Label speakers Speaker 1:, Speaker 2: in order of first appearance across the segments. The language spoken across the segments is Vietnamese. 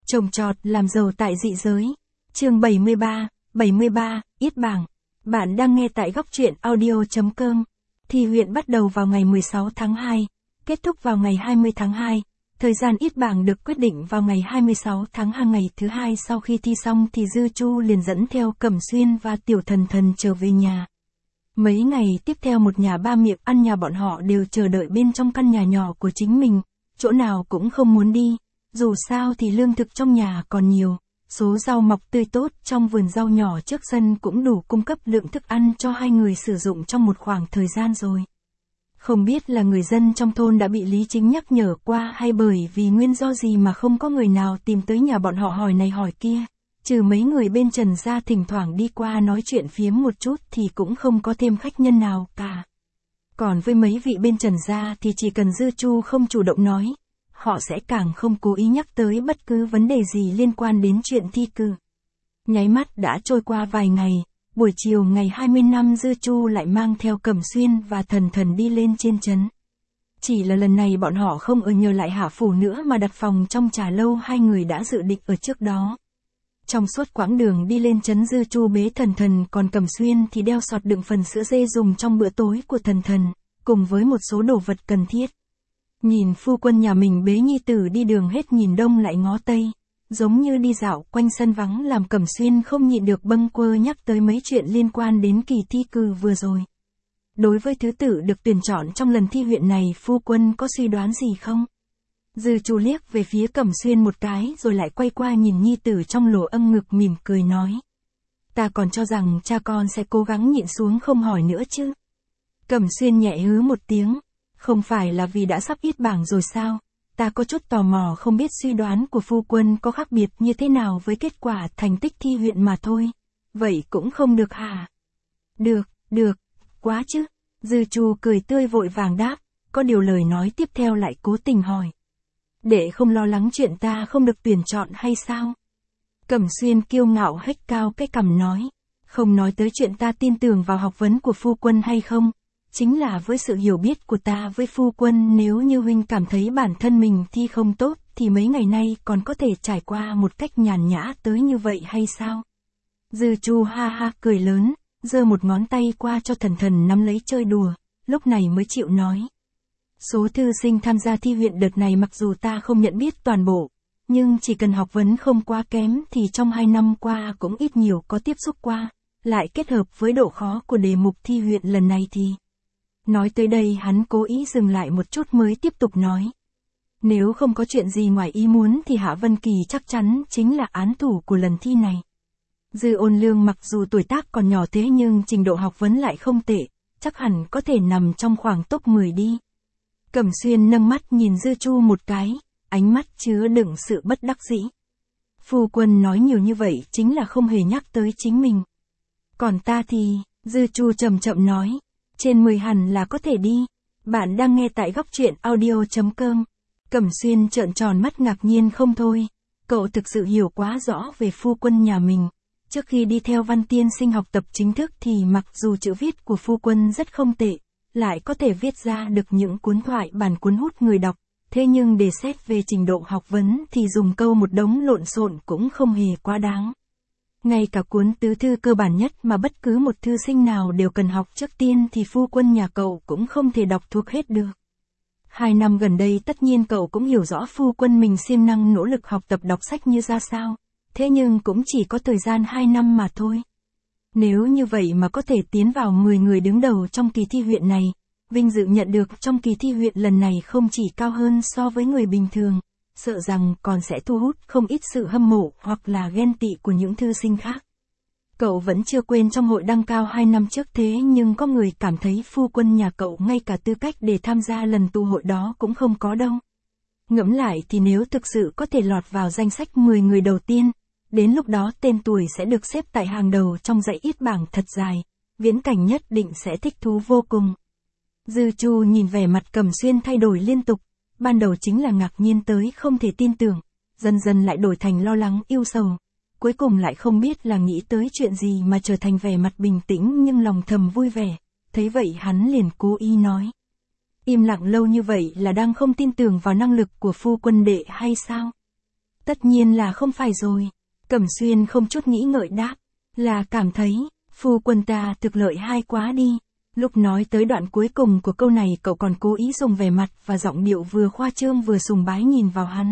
Speaker 1: Trồng trọt làm giàu tại dị giới. Chương 73, Yết Bảng. Bạn đang nghe tại góc truyện audio.com. Thi huyện bắt đầu vào ngày 16 tháng 2, kết thúc vào ngày 20 tháng 2. Thời gian Yết Bảng được quyết định vào ngày 26 tháng 2 ngày thứ hai sau khi thi xong thì Dư Chu liền dẫn theo Cẩm Xuyên và Tiểu Thần Thần trở về nhà. Mấy ngày tiếp theo một nhà ba miệng ăn nhà bọn họ đều chờ đợi bên trong căn nhà nhỏ của chính mình, chỗ nào cũng không muốn đi. Dù sao thì lương thực trong nhà còn nhiều, số rau mọc tươi tốt trong vườn rau nhỏ trước sân cũng đủ cung cấp lượng thức ăn cho hai người sử dụng trong một khoảng thời gian rồi. Không biết là người dân trong thôn đã bị Lý Chính nhắc nhở qua hay bởi vì nguyên do gì mà không có người nào tìm tới nhà bọn họ hỏi này hỏi kia, trừ mấy người bên Trần gia thỉnh thoảng đi qua nói chuyện phiếm một chút thì cũng không có thêm khách nhân nào cả. Còn với mấy vị bên Trần gia thì chỉ cần Dư Chu không chủ động nói, họ sẽ càng không cố ý nhắc tới bất cứ vấn đề gì liên quan đến chuyện thi cử. Nháy mắt đã trôi qua vài ngày, buổi chiều ngày 20 năm Dư Chu lại mang theo Cẩm Xuyên và Thần Thần đi lên trên trấn. Chỉ là lần này bọn họ không ở nhờ lại Hạ Phủ nữa mà đặt phòng trong trà lâu hai người đã dự định ở trước đó. Trong suốt quãng đường đi lên trấn Dư Chu bế Thần Thần còn Cẩm Xuyên thì đeo sọt đựng phần sữa dê dùng trong bữa tối của Thần Thần, cùng với một số đồ vật cần thiết. Nhìn phu quân nhà mình bế nhi tử đi đường hết nhìn đông lại ngó tây, giống như đi dạo quanh sân vắng làm Cẩm Xuyên không nhịn được bâng quơ nhắc tới mấy chuyện liên quan đến kỳ thi cử vừa rồi. Đối với thứ tự được tuyển chọn trong lần thi huyện này phu quân có suy đoán gì không? Dư Chu liếc về phía Cẩm Xuyên một cái rồi lại quay qua nhìn nhi tử trong lỗ âng ngực mỉm cười nói. Ta còn cho rằng cha con sẽ cố gắng nhịn xuống không hỏi nữa chứ. Cẩm Xuyên nhẹ hứ một tiếng. Không phải là vì đã sắp Yết Bảng rồi sao? Ta có chút tò mò không biết suy đoán của phu quân có khác biệt như thế nào với kết quả thành tích thi huyện mà thôi. Vậy cũng không được hả? Được, quá chứ. Dư Chu cười tươi vội vàng đáp, có điều lời nói tiếp theo lại cố tình hỏi. Để không lo lắng chuyện ta không được tuyển chọn hay sao? Cẩm Xuyên kiêu ngạo hếch cao cái cằm nói, không nói tới chuyện ta tin tưởng vào học vấn của phu quân hay không. Chính là với sự hiểu biết của ta với phu quân nếu như huynh cảm thấy bản thân mình thi không tốt thì mấy ngày nay còn có thể trải qua một cách nhàn nhã tới như vậy hay sao? Dư Chu ha ha cười lớn, giơ một ngón tay qua cho Thần Thần nắm lấy chơi đùa, lúc này mới chịu nói. Số thư sinh tham gia thi huyện đợt này mặc dù ta không nhận biết toàn bộ, nhưng chỉ cần học vấn không quá kém thì trong 2 năm qua cũng ít nhiều có tiếp xúc qua, lại kết hợp với độ khó của đề mục thi huyện lần này thì... Nói tới đây hắn cố ý dừng lại một chút mới tiếp tục nói. Nếu không có chuyện gì ngoài ý muốn thì Hạ Vân Kỳ chắc chắn chính là án thủ của lần thi này. Dư Ôn Lương mặc dù tuổi tác còn nhỏ thế nhưng trình độ học vấn lại không tệ, chắc hẳn có thể nằm trong khoảng top 10 đi. Cẩm Xuyên nâng mắt nhìn Dư Chu một cái, ánh mắt chứa đựng sự bất đắc dĩ. Phu quân nói nhiều như vậy chính là không hề nhắc tới chính mình. Còn ta thì, Dư Chu chậm chậm nói. Trên 10 hẳn là có thể đi. Bạn đang nghe tại góc truyện audio.com. Cẩm Xuyên trợn tròn mắt ngạc nhiên không thôi. Cậu thực sự hiểu quá rõ về phu quân nhà mình. Trước khi đi theo Văn Tiên Sinh học tập chính thức thì mặc dù chữ viết của phu quân rất không tệ, lại có thể viết ra được những cuốn thoại bản cuốn hút người đọc. Thế nhưng để xét về trình độ học vấn thì dùng câu một đống lộn xộn cũng không hề quá đáng. Ngay cả cuốn tứ thư cơ bản nhất mà bất cứ một thư sinh nào đều cần học trước tiên thì phu quân nhà cậu cũng không thể đọc thuộc hết được. 2 năm gần đây tất nhiên cậu cũng hiểu rõ phu quân mình siêng năng nỗ lực học tập đọc sách như ra sao, thế nhưng cũng chỉ có thời gian 2 năm mà thôi. Nếu như vậy mà có thể tiến vào 10 người đứng đầu trong kỳ thi huyện này, vinh dự nhận được trong kỳ thi huyện lần này không chỉ cao hơn so với người bình thường, sợ rằng còn sẽ thu hút không ít sự hâm mộ hoặc là ghen tị của những thư sinh khác. Cậu vẫn chưa quên trong hội đăng cao 2 năm trước thế nhưng có người cảm thấy phu quân nhà cậu ngay cả tư cách để tham gia lần tụ hội đó cũng không có đâu. Ngẫm lại thì nếu thực sự có thể lọt vào danh sách 10 người đầu tiên, đến lúc đó tên tuổi sẽ được xếp tại hàng đầu trong dãy Yết Bảng thật dài, Viễn Cảnh nhất định sẽ thích thú vô cùng. Dư Chu nhìn vẻ mặt Cẩm Xuyên thay đổi liên tục. Ban đầu chính là ngạc nhiên tới không thể tin tưởng, dần dần lại đổi thành lo lắng yêu sầu, cuối cùng lại không biết là nghĩ tới chuyện gì mà trở thành vẻ mặt bình tĩnh nhưng lòng thầm vui vẻ, thấy vậy hắn liền cố ý nói. Im lặng lâu như vậy là đang không tin tưởng vào năng lực của phu quân đệ hay sao? Tất nhiên là không phải rồi. Cẩm Xuyên không chút nghĩ ngợi đáp. Là cảm thấy, phu quân ta thực lợi hai quá đi. Lúc nói tới đoạn cuối cùng của câu này cậu còn cố ý dùng vẻ mặt và giọng điệu vừa khoa trương vừa sùng bái nhìn vào hắn.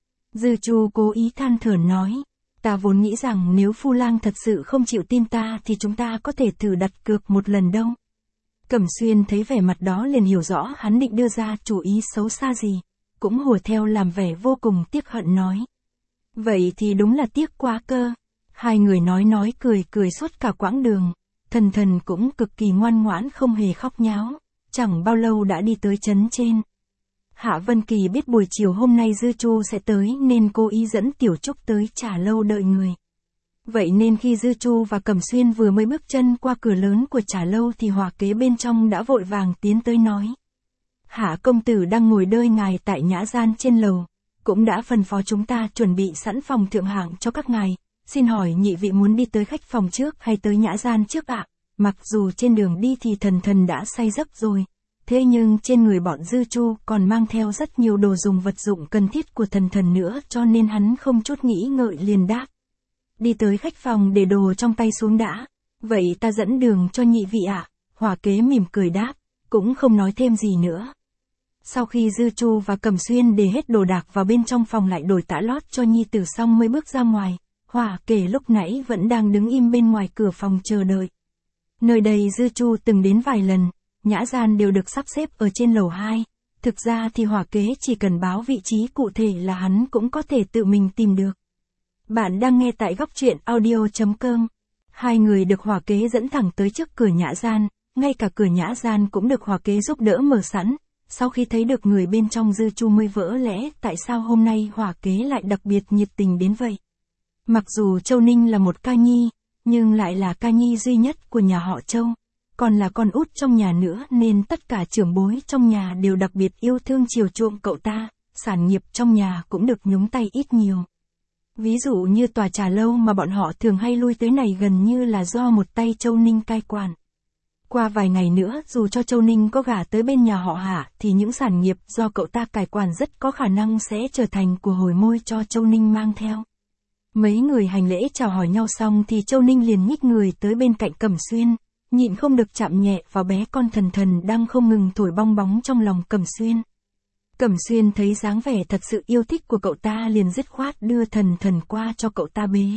Speaker 1: Dư Chu cố ý than thở nói. Ta vốn nghĩ rằng nếu Phu Lang thật sự không chịu tin ta thì chúng ta có thể thử đặt cược một lần đâu. Cẩm Xuyên thấy vẻ mặt đó liền hiểu rõ hắn định đưa ra chủ ý xấu xa gì, cũng hùa theo làm vẻ vô cùng tiếc hận nói. Vậy thì đúng là tiếc quá cơ. Hai người nói cười cười suốt cả quãng đường, Thần Thần cũng cực kỳ ngoan ngoãn không hề khóc nháo, chẳng bao lâu đã đi tới trấn trên. Hạ Vân Kỳ biết buổi chiều hôm nay Dư Chu sẽ tới nên cố ý dẫn Tiểu Trúc tới trà lâu đợi người. Vậy nên khi Dư Chu và Cẩm Xuyên vừa mới bước chân qua cửa lớn của trà lâu thì Hòa Kế bên trong đã vội vàng tiến tới nói. Hạ công tử đang ngồi đợi ngài tại nhã gian trên lầu, cũng đã phân phó chúng ta chuẩn bị sẵn phòng thượng hạng cho các ngài, xin hỏi nhị vị muốn đi tới khách phòng trước hay tới nhã gian trước ạ? Mặc dù trên đường đi thì Thần Thần đã say giấc rồi, thế nhưng trên người bọn Dư Chu còn mang theo rất nhiều đồ dùng vật dụng cần thiết của Thần Thần nữa cho nên hắn không chút nghĩ ngợi liền đáp. Đi tới khách phòng để đồ trong tay xuống đã, vậy ta dẫn đường cho nhị vị ạ. Hòa Kế mỉm cười đáp, cũng không nói thêm gì nữa. Sau khi Dư Chu và Cẩm Xuyên để hết đồ đạc vào bên trong phòng lại đổi tã lót cho nhi tử xong mới bước ra ngoài, Hòa Kế lúc nãy vẫn đang đứng im bên ngoài cửa phòng chờ đợi. Nơi đây Dư Chu từng đến vài lần, nhã gian đều được sắp xếp ở trên lầu 2, thực ra thì Hòa Kế chỉ cần báo vị trí cụ thể là hắn cũng có thể tự mình tìm được. Bạn đang nghe tại góc truyện audio.com. Hai người được Hòa Kế dẫn thẳng tới trước cửa nhã gian, ngay cả cửa nhã gian cũng được Hòa Kế giúp đỡ mở sẵn. Sau khi thấy được người bên trong Dư Chu mới vỡ lẽ tại sao hôm nay Hòa Kế lại đặc biệt nhiệt tình đến vậy. Mặc dù Châu Ninh là một ca nhi, nhưng lại là ca nhi duy nhất của nhà họ Châu, còn là con út trong nhà nữa nên tất cả trưởng bối trong nhà đều đặc biệt yêu thương chiều chuộng cậu ta, sản nghiệp trong nhà cũng được nhúng tay ít nhiều. Ví dụ như tòa trà lâu mà bọn họ thường hay lui tới này gần như là do một tay Châu Ninh cai quản. Qua vài ngày nữa dù cho Châu Ninh có gả tới bên nhà họ Hạ thì những sản nghiệp do cậu ta cai quản rất có khả năng sẽ trở thành của hồi môi cho Châu Ninh mang theo. Mấy người hành lễ chào hỏi nhau xong thì Châu Ninh liền nhích người tới bên cạnh Cẩm Xuyên, nhịn không được chạm nhẹ vào bé con Thần Thần đang không ngừng thổi bong bóng trong lòng Cẩm Xuyên. Cẩm Xuyên thấy dáng vẻ thật sự yêu thích của cậu ta liền dứt khoát đưa Thần Thần qua cho cậu ta bế.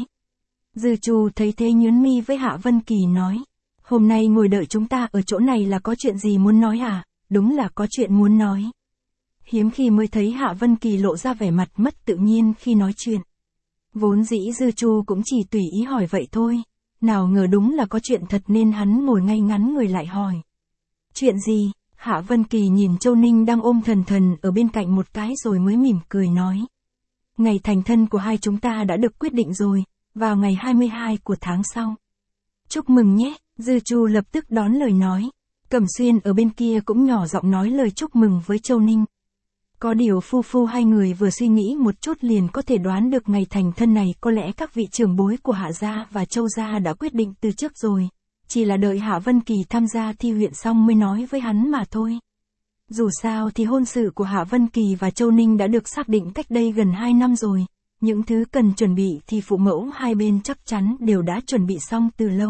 Speaker 1: Dư Chu thấy thế nhướng mi với Hạ Vân Kỳ nói, hôm nay ngồi đợi chúng ta ở chỗ này là có chuyện gì muốn nói à? Đúng là có chuyện muốn nói. Hiếm khi mới thấy Hạ Vân Kỳ lộ ra vẻ mặt mất tự nhiên khi nói chuyện. Vốn dĩ Dư Chu cũng chỉ tùy ý hỏi vậy thôi, nào ngờ đúng là có chuyện thật nên hắn ngồi ngay ngắn người lại hỏi. Chuyện gì? Hạ Vân Kỳ nhìn Châu Ninh đang ôm Thần Thần ở bên cạnh một cái rồi mới mỉm cười nói. Ngày thành thân của hai chúng ta đã được quyết định rồi, vào ngày 22 của tháng sau. Chúc mừng nhé, Dư Chu lập tức đón lời nói. Cẩm Xuyên ở bên kia cũng nhỏ giọng nói lời chúc mừng với Châu Ninh. Có điều phu hai người vừa suy nghĩ một chút liền có thể đoán được ngày thành thân này có lẽ các vị trưởng bối của Hạ gia và Châu gia đã quyết định từ trước rồi. Chỉ là đợi Hạ Vân Kỳ tham gia thi huyện xong mới nói với hắn mà thôi. Dù sao thì hôn sự của Hạ Vân Kỳ và Châu Ninh đã được xác định cách đây gần 2 năm rồi. Những thứ cần chuẩn bị thì phụ mẫu hai bên chắc chắn đều đã chuẩn bị xong từ lâu.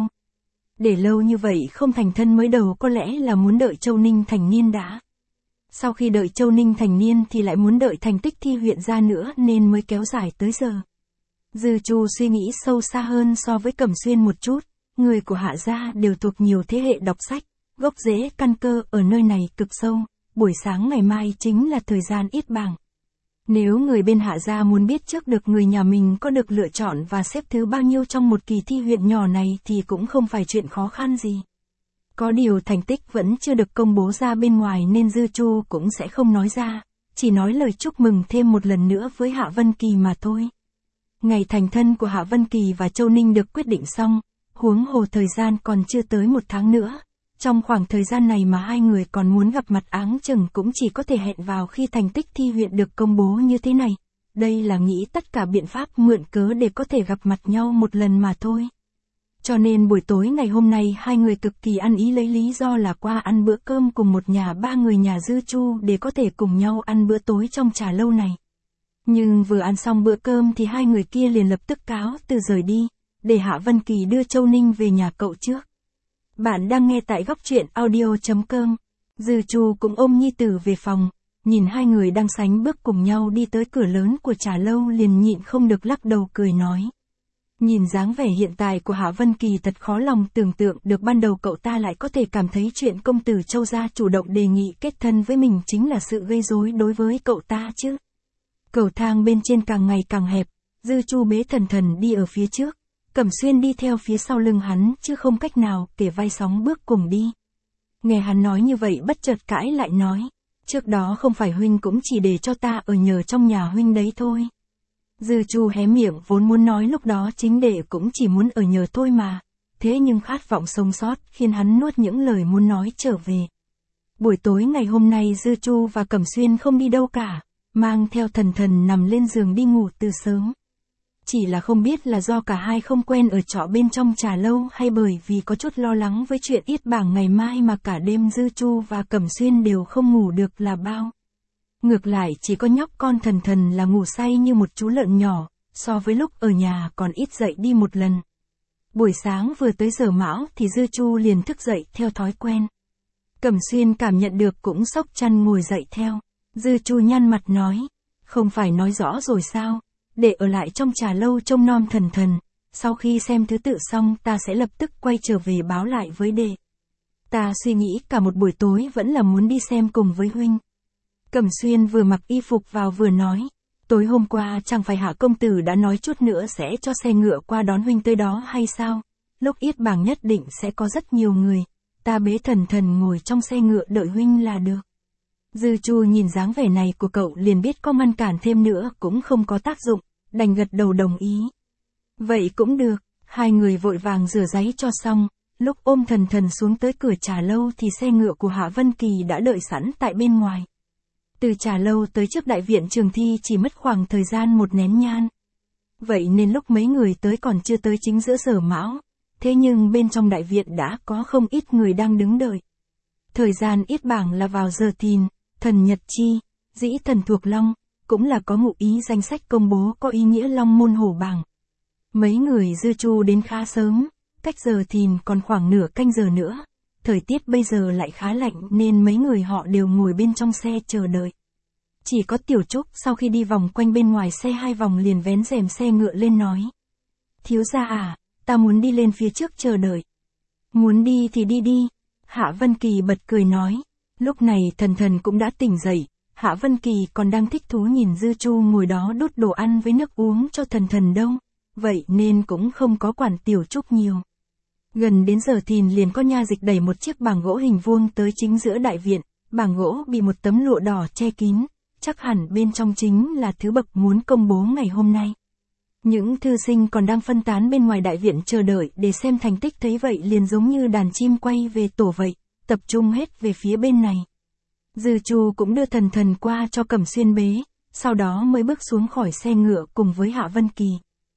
Speaker 1: Để lâu như vậy không thành thân mới đầu có lẽ là muốn đợi Châu Ninh thành niên đã. Sau khi đợi Châu Ninh thành niên thì lại muốn đợi thành tích thi huyện ra nữa nên mới kéo dài tới giờ. Dư Chu suy nghĩ sâu xa hơn so với Cẩm Xuyên một chút. Người của Hạ gia đều thuộc nhiều thế hệ đọc sách, gốc rễ căn cơ ở nơi này cực sâu, buổi sáng ngày mai chính là thời gian ít bảng. Nếu người bên Hạ gia muốn biết trước được người nhà mình có được lựa chọn và xếp thứ bao nhiêu trong một kỳ thi huyện nhỏ này thì cũng không phải chuyện khó khăn gì. Có điều thành tích vẫn chưa được công bố ra bên ngoài nên Dư Chu cũng sẽ không nói ra, chỉ nói lời chúc mừng thêm một lần nữa với Hạ Vân Kỳ mà thôi. Ngày thành thân của Hạ Vân Kỳ và Châu Ninh được quyết định xong, huống hồ thời gian còn chưa tới 1 tháng nữa. Trong khoảng thời gian này mà hai người còn muốn gặp mặt áng chừng cũng chỉ có thể hẹn vào khi thành tích thi huyện được công bố như thế này. Đây là nghĩ tất cả biện pháp mượn cớ để có thể gặp mặt nhau một lần mà thôi. Cho nên buổi tối ngày hôm nay hai người cực kỳ ăn ý lấy lý do là qua ăn bữa cơm cùng một nhà 3 người nhà Dư Chu để có thể cùng nhau ăn bữa tối trong trà lâu này. Nhưng vừa ăn xong bữa cơm thì hai người kia liền lập tức cáo từ rời đi, để Hạ Vân Kỳ đưa Châu Ninh về nhà cậu trước. Bạn đang nghe tại góc truyện audio.com. Dư Chu cũng ôm nhi tử về phòng, nhìn hai người đang sánh bước cùng nhau đi tới cửa lớn của trà lâu liền nhịn không được lắc đầu cười nói. Nhìn dáng vẻ hiện tại của Hạ Vân Kỳ thật khó lòng tưởng tượng được ban đầu cậu ta lại có thể cảm thấy chuyện công tử Châu gia chủ động đề nghị kết thân với mình chính là sự gây rối đối với cậu ta chứ. Cầu thang bên trên càng ngày càng hẹp, Dư Chu bế Thần Thần đi ở phía trước, Cẩm Xuyên đi theo phía sau lưng hắn chứ không cách nào kể vai sóng bước cùng đi. Nghe hắn nói như vậy bất chợt cãi lại nói, trước đó không phải huynh cũng chỉ để cho ta ở nhờ trong nhà huynh đấy thôi. Dư Chu hé miệng vốn muốn nói lúc đó chính đệ cũng chỉ muốn ở nhờ thôi mà, thế nhưng khát vọng sống sót khiến hắn nuốt những lời muốn nói trở về. Buổi tối ngày hôm nay Dư Chu và Cẩm Xuyên không đi đâu cả, mang theo Thần Thần nằm lên giường đi ngủ từ sớm. Chỉ là không biết là do cả hai không quen ở trọ bên trong trà lâu hay bởi vì có chút lo lắng với chuyện yết bảng ngày mai mà cả đêm Dư Chu và Cẩm Xuyên đều không ngủ được là bao. Ngược lại chỉ có nhóc con Thần Thần là ngủ say như một chú lợn nhỏ, so với lúc ở nhà còn ít dậy đi một lần. Buổi sáng vừa tới giờ mão thì Dư Chu liền thức dậy theo thói quen. Cẩm Xuyên cảm nhận được cũng xốc chăn ngồi dậy theo. Dư Chu nhăn mặt nói, không phải nói rõ rồi sao, để ở lại trong trà lâu trông nom Thần Thần, sau khi xem thứ tự xong ta sẽ lập tức quay trở về báo lại với đệ. Ta suy nghĩ cả một buổi tối vẫn là muốn đi xem cùng với huynh. Cẩm Xuyên vừa mặc y phục vào vừa nói, tối hôm qua chẳng phải Hạ công tử đã nói chút nữa sẽ cho xe ngựa qua đón huynh tới đó hay sao, lúc yết bảng nhất định sẽ có rất nhiều người, ta bế Thần Thần ngồi trong xe ngựa đợi huynh là được. Dư Chu nhìn dáng vẻ này của cậu liền biết có ngăn cản thêm nữa cũng không có tác dụng, đành gật đầu đồng ý. Vậy cũng được, hai người vội vàng rửa ráy cho xong, lúc ôm Thần Thần xuống tới cửa trà lâu thì xe ngựa của Hạ Vân Kỳ đã đợi sẵn tại bên ngoài. Từ trà lâu tới trước đại viện Trường Thi chỉ mất khoảng thời gian một nén nhang. Vậy nên lúc mấy người tới còn chưa tới chính giữa giờ mão, thế nhưng bên trong đại viện đã có không ít người đang đứng đợi. Thời gian yết bảng là vào giờ thìn, thần nhật chi, dĩ thần thuộc long, cũng là có ngụ ý danh sách công bố có ý nghĩa long môn hổ bảng. Mấy người Dư Chu đến khá sớm, cách giờ thìn còn khoảng nửa canh giờ nữa. Thời tiết bây giờ lại khá lạnh nên mấy người họ đều ngồi bên trong xe chờ đợi. Chỉ có Tiểu Trúc sau khi đi vòng quanh bên ngoài xe 2 vòng liền vén rèm xe ngựa lên nói. Thiếu gia à, ta muốn đi lên phía trước chờ đợi. Muốn đi thì đi đi. Hạ Vân Kỳ bật cười nói. Lúc này Thần Thần cũng đã tỉnh dậy, Hạ Vân Kỳ còn đang thích thú nhìn Dư Chu ngồi đó đút đồ ăn với nước uống cho Thần Thần đâu, vậy nên cũng không có quản Tiểu Trúc nhiều. Gần đến giờ thìn liền có nha dịch đẩy một chiếc bảng gỗ hình vuông tới chính giữa đại viện, bảng gỗ bị một tấm lụa đỏ che kín, chắc hẳn bên trong chính là thứ bậc muốn công bố ngày hôm nay. Những thư sinh còn đang phân tán bên ngoài đại viện chờ đợi để xem thành tích thấy vậy liền giống như đàn chim quay về tổ vậy, tập trung hết về phía bên này. Dư Chu cũng đưa Thần Thần qua cho Cẩm Xuyên bế, sau đó mới bước xuống khỏi xe ngựa cùng với Hạ Vân Kỳ.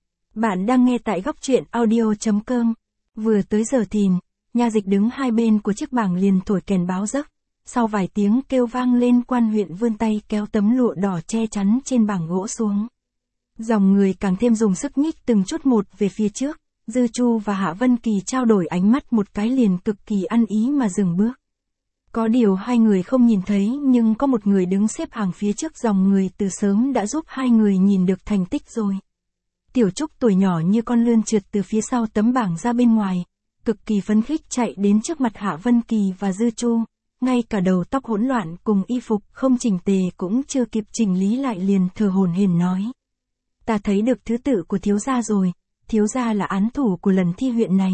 Speaker 1: Bạn đang nghe tại góc truyện audio.com. Vừa tới giờ thìn, nha dịch đứng hai bên của chiếc bảng liền thổi kèn báo giấc. Sau vài tiếng kêu vang lên quan huyện vươn tay kéo tấm lụa đỏ che chắn trên bảng gỗ xuống. Dòng người càng thêm dùng sức nhích từng chút một về phía trước, Dư Chu và Hạ Vân Kỳ trao đổi ánh mắt một cái liền cực kỳ ăn ý mà dừng bước. Có điều hai người không nhìn thấy nhưng có một người đứng xếp hàng phía trước dòng người từ sớm đã giúp hai người nhìn được thành tích rồi. Tiểu Trúc tuổi nhỏ như con lươn trượt từ phía sau tấm bảng ra bên ngoài, cực kỳ phấn khích chạy đến trước mặt Hạ Vân Kỳ và Dư Chu, ngay cả đầu tóc hỗn loạn cùng y phục không chỉnh tề cũng chưa kịp chỉnh lý lại liền thở hổn hển nói. Ta thấy được thứ tự của thiếu gia rồi, thiếu gia là án thủ của lần thi huyện này.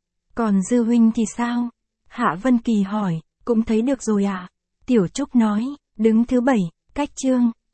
Speaker 1: Còn Dư huynh thì sao? Hạ Vân Kỳ hỏi, cũng thấy được rồi ạ. Tiểu Trúc nói, đứng thứ 7, cách chương.